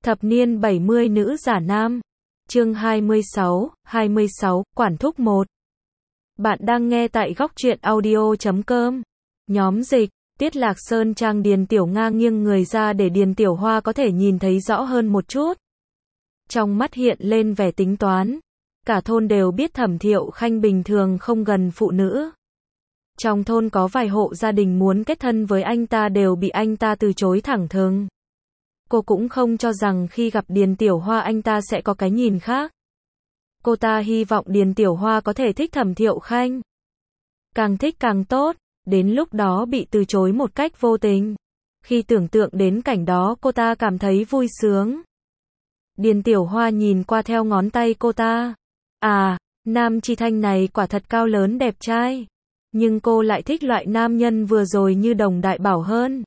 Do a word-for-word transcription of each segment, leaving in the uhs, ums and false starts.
Thập niên bảy mươi nữ giả nam. Chương hai mươi sáu, hai mươi sáu, Quản thúc một. Bạn đang nghe tại góc truyện audio chấm com. Nhóm dịch, Tiết Lạc Sơn trang Điền Tiểu Nga nghiêng người ra để Điền Tiểu Hoa có thể nhìn thấy rõ hơn một chút. Trong mắt hiện lên vẻ tính toán. Cả thôn đều biết Thẩm Thiệu Khanh bình thường không gần phụ nữ. Trong thôn có vài hộ gia đình muốn kết thân với anh ta đều bị anh ta từ chối thẳng thừng. Cô cũng không cho rằng khi gặp Điền Tiểu Hoa anh ta sẽ có cái nhìn khác. Cô ta hy vọng Điền Tiểu Hoa có thể thích Thẩm Thiệu Khanh. Càng thích càng tốt, đến lúc đó bị từ chối một cách vô tình. Khi tưởng tượng đến cảnh đó cô ta cảm thấy vui sướng. Điền Tiểu Hoa nhìn qua theo ngón tay cô ta. À, nam Chi Thanh này quả thật cao lớn đẹp trai. Nhưng cô lại thích loại nam nhân vừa rồi như Đồng Đại Bảo hơn.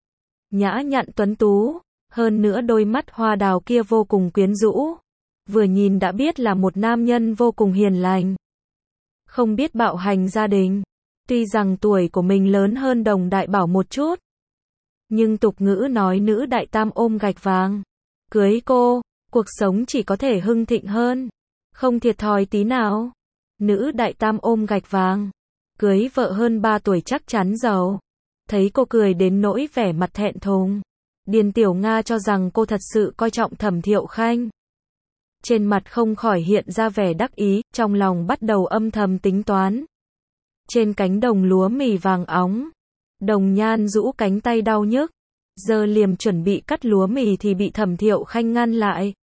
Nhã nhặn tuấn tú. Hơn nữa đôi mắt hoa đào kia vô cùng quyến rũ. Vừa nhìn đã biết là một nam nhân vô cùng hiền lành. Không biết bạo hành gia đình. Tuy rằng tuổi của mình lớn hơn Đồng Đại Bảo một chút. Nhưng tục ngữ nói nữ đại tam ôm gạch vàng. Cưới cô, cuộc sống chỉ có thể hưng thịnh hơn. Không thiệt thòi tí nào. Nữ đại tam ôm gạch vàng. Cưới vợ hơn ba tuổi chắc chắn giàu. Thấy cô cười đến nỗi vẻ mặt thẹn thùng. Điền Tiểu Nga cho rằng cô thật sự coi trọng Thẩm Thiệu Khanh. Trên mặt không khỏi hiện ra vẻ đắc ý, trong lòng bắt đầu âm thầm tính toán. Trên cánh đồng lúa mì vàng óng, Đồng Nhan rũ cánh tay đau nhức, giờ liềm chuẩn bị cắt lúa mì thì bị Thẩm Thiệu Khanh ngăn lại.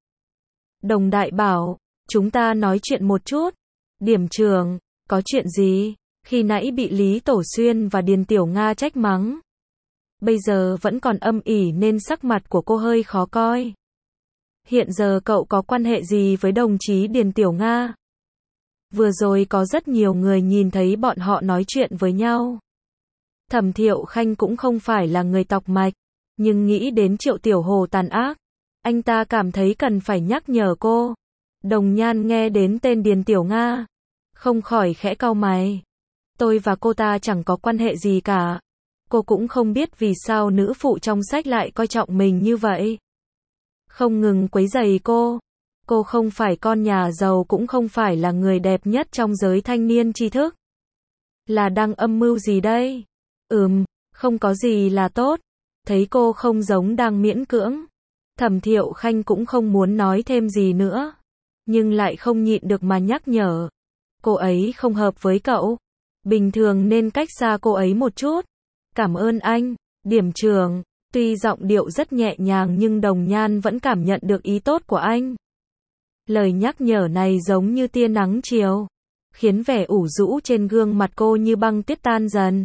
Đồng Đại Bảo, chúng ta nói chuyện một chút. Điểm trường, có chuyện gì? Khi nãy bị Lý Tổ Xuyên và Điền Tiểu Nga trách mắng. Bây giờ vẫn còn âm ỉ nên sắc mặt của cô hơi khó coi. Hiện giờ cậu có quan hệ gì với đồng chí Điền Tiểu Nga? Vừa rồi có rất nhiều người nhìn thấy bọn họ nói chuyện với nhau. Thẩm Thiệu Khanh cũng không phải là người tọc mạch, nhưng nghĩ đến Triệu Tiểu Hồ tàn ác, anh ta cảm thấy cần phải nhắc nhở cô. Đồng Nhan nghe đến tên Điền Tiểu Nga, không khỏi khẽ cau mày. Tôi và cô ta chẳng có quan hệ gì cả. Cô cũng không biết vì sao nữ phụ trong sách lại coi trọng mình như vậy. Không ngừng quấy rầy cô. Cô không phải con nhà giàu cũng không phải là người đẹp nhất trong giới thanh niên tri thức. Là đang âm mưu gì đây? Ừm, không có gì là tốt. Thấy cô không giống đang miễn cưỡng. Thẩm Thiệu Khanh cũng không muốn nói thêm gì nữa. Nhưng lại không nhịn được mà nhắc nhở. Cô ấy không hợp với cậu. Bình thường nên cách xa cô ấy một chút. Cảm ơn anh, điểm trường. Tuy giọng điệu rất nhẹ nhàng nhưng Đồng Nhan vẫn cảm nhận được ý tốt của anh. Lời nhắc nhở này giống như tia nắng chiều, khiến vẻ ủ rũ trên gương mặt cô như băng tuyết tan dần.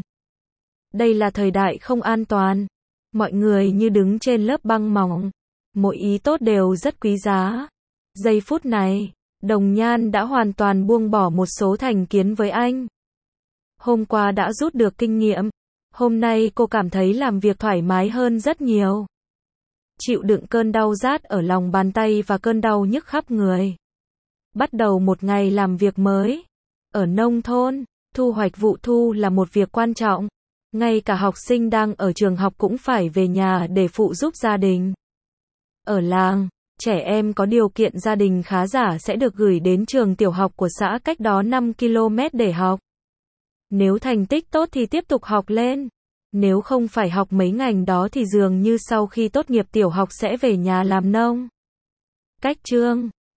Đây là thời đại không an toàn. Mọi người như đứng trên lớp băng mỏng. Mỗi ý tốt đều rất quý giá. Giây phút này, Đồng Nhan đã hoàn toàn buông bỏ một số thành kiến với anh. Hôm qua đã rút được kinh nghiệm. Hôm nay cô cảm thấy làm việc thoải mái hơn rất nhiều. Chịu đựng cơn đau rát ở lòng bàn tay và cơn đau nhức khắp người. Bắt đầu một ngày làm việc mới. Ở nông thôn, thu hoạch vụ thu là một việc quan trọng. Ngay cả học sinh đang ở trường học cũng phải về nhà để phụ giúp gia đình. Ở làng, trẻ em có điều kiện gia đình khá giả sẽ được gửi đến trường tiểu học của xã cách đó năm ki lô mét để học. Nếu thành tích tốt thì tiếp tục học lên. Nếu không phải học mấy ngành đó thì dường như sau khi tốt nghiệp tiểu học sẽ về nhà làm nông. Cách chương